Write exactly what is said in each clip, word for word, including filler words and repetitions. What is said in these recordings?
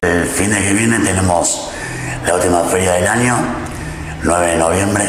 El fin de que viene tenemos la última feria del año, nueve de noviembre.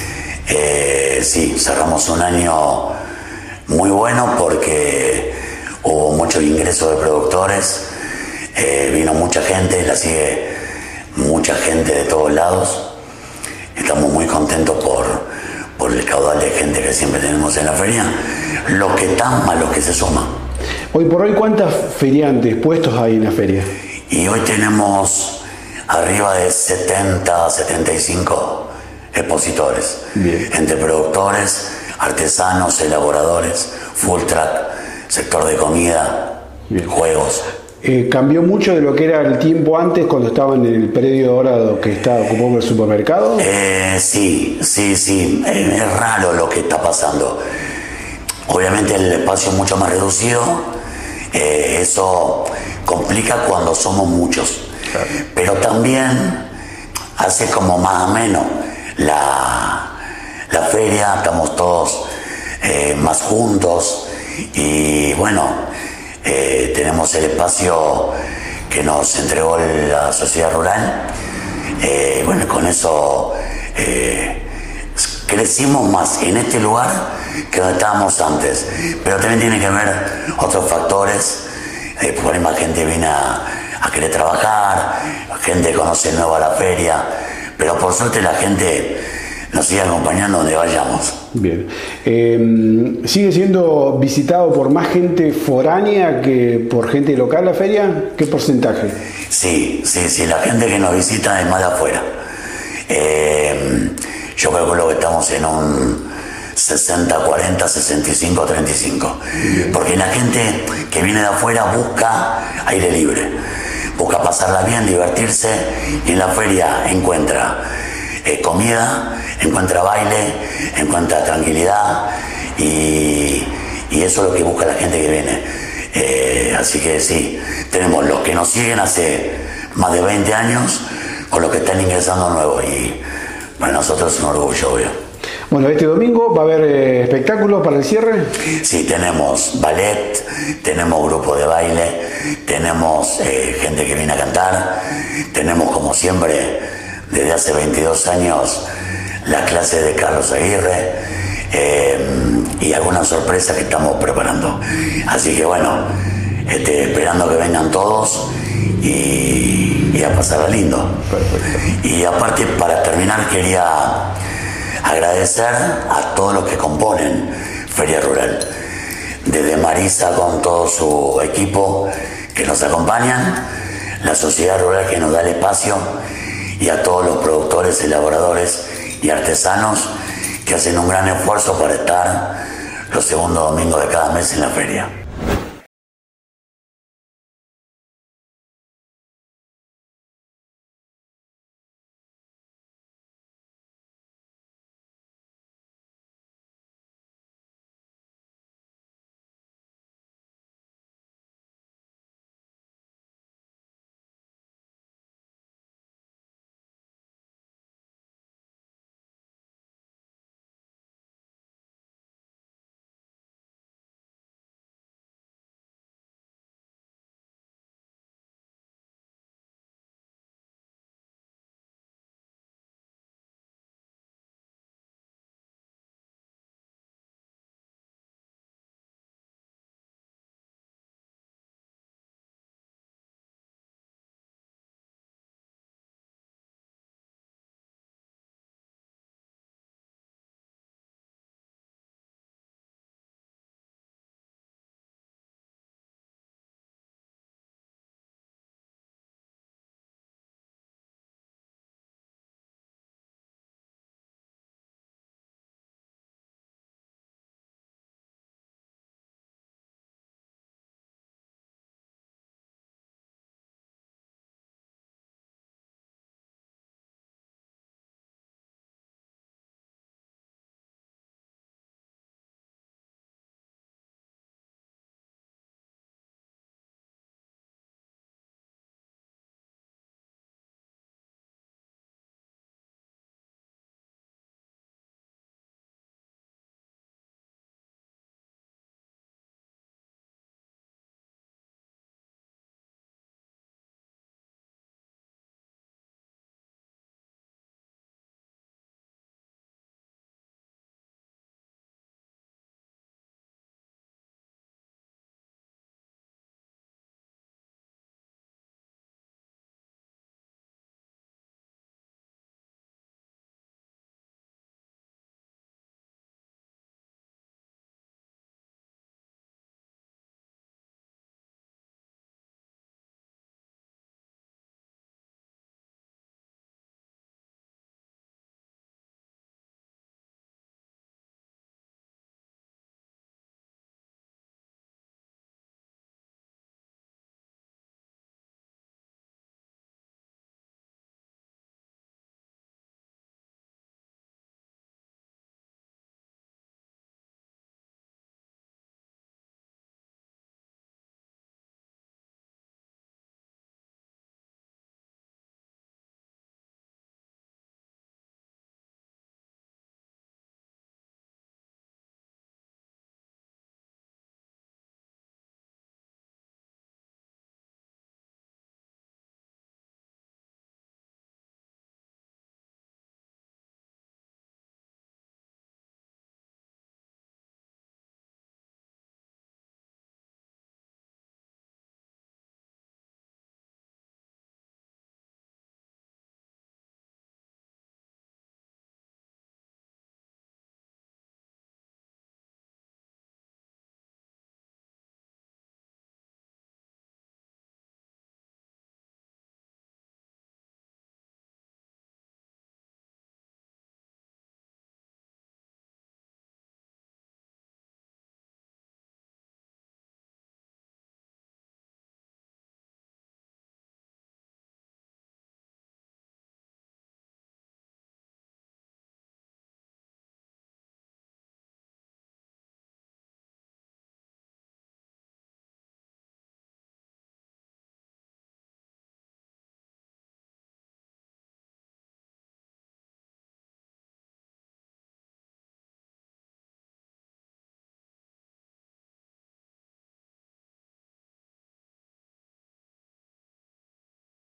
Eh, sí, cerramos un año muy bueno porque hubo mucho ingreso de productores, eh, vino mucha gente, la sigue mucha gente de todos lados. Estamos muy contentos por, por el caudal de gente que siempre tenemos en la feria, lo que están más lo que se suma. Hoy por hoy, ¿cuántas feriantes, puestos hay en la feria? Y hoy tenemos arriba de setenta, setenta y cinco expositores. Bien. Entre productores, artesanos, elaboradores, full track, sector de comida, bien, juegos. Eh, ¿Cambió mucho de lo que era el tiempo antes cuando estaban en el predio dorado que estaba ocupado el supermercado? Eh, sí, sí, sí. Eh, es raro lo que está pasando. Obviamente el espacio es mucho más reducido. Eh, eso complica cuando somos muchos. Claro. Pero también hace como más ameno la, la feria, estamos todos eh, más juntos y bueno, eh, tenemos el espacio que nos entregó la sociedad rural. Eh, bueno, con eso eh, crecimos más en este lugar que donde estábamos antes, pero también tiene que ver otros factores. Eh, por ahí más gente viene a, a querer trabajar, gente conoce nueva la feria, pero por suerte la gente nos sigue acompañando donde vayamos. Bien. Eh, ¿Sigue siendo visitado por más gente foránea que por gente local la feria? ¿Qué porcentaje? Sí, sí, sí, la gente que nos visita es más de afuera. Eh, yo calculo que estamos en un sesenta cuarenta, sesenta y cinco treinta y cinco. Porque la gente que viene de afuera busca aire libre, busca pasarla bien, divertirse, y en la feria encuentra eh, comida, encuentra baile, encuentra tranquilidad, y, y eso es lo que busca la gente que viene. Eh, así que sí, tenemos los que nos siguen hace más de veinte años con los que están ingresando nuevos, y para nosotros es un orgullo, obvio. Bueno, este domingo va a haber eh, espectáculos para el cierre. Sí, tenemos ballet, tenemos grupo de baile, tenemos eh, gente que viene a cantar, tenemos como siempre desde hace veintidós años la clase de Carlos Aguirre eh, y algunas sorpresas que estamos preparando. Así que bueno, este, esperando que vengan todos y, y a pasarla lindo. Perfecto. Y aparte, para terminar, quería agradecer a todos los que componen Feria Rural, desde Marisa con todo su equipo que nos acompañan, la sociedad rural que nos da el espacio, y a todos los productores, elaboradores y artesanos que hacen un gran esfuerzo para estar los segundos domingos de cada mes en la feria.